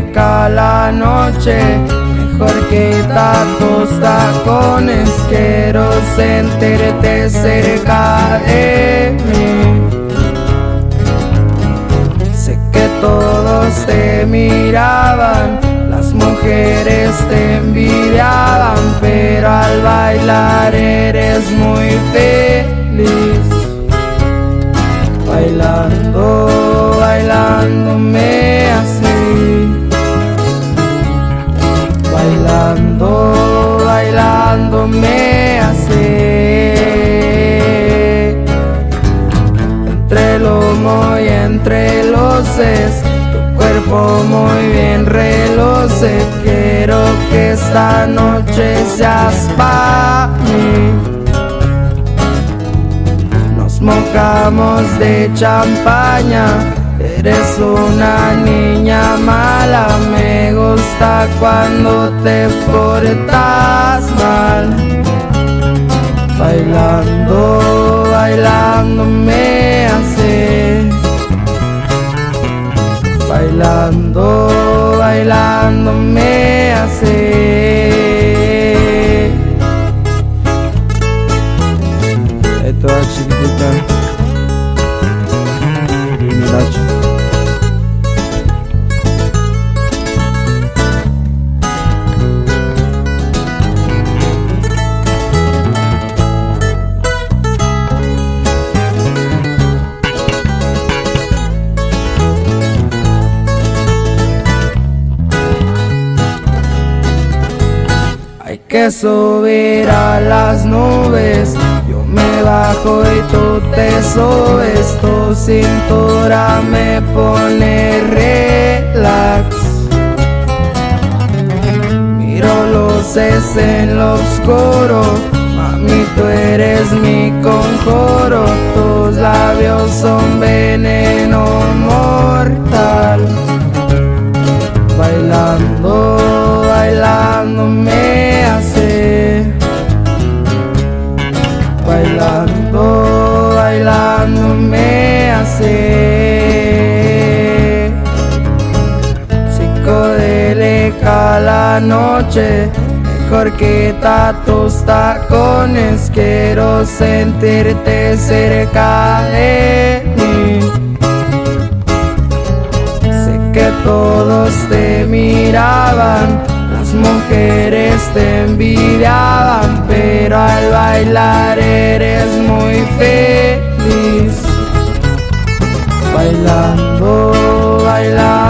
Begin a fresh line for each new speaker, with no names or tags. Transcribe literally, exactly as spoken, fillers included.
psicodélica la noche, mejor quita tus tacones, quiero sentirte cerca de mí. Sé que todos te miraban, las mujeres te envidiaban, pero al bailar eres muy feliz. Bailando, bailándome así, bailando, bailándome así. Entre el humo y entre luces, tu cuerpo muy bien reluce. Quiero que esta noche seas para mí. Mojamos de champaña, eres una niña mala, me gusta cuando te portas mal. Bailando, bailándome así, bailando, bailándome así. Toda chiquitita y mi Nacho. Hay que subir a las nubes, me bajo y tú te subes, tu cintura me pone relax. Miro luces en lo oscuro, mami tú eres mi conjuro, tus labios son veneno mortal. Bailando, bailándome así, bailando, bailándome así. Psicodélica la noche, mejor quita tus tacones, quiero sentirte cerca de mí. Sé que todos te miraban, las mujeres te envidiaban, pero al bailar eres muy feliz. Bailando, bailando.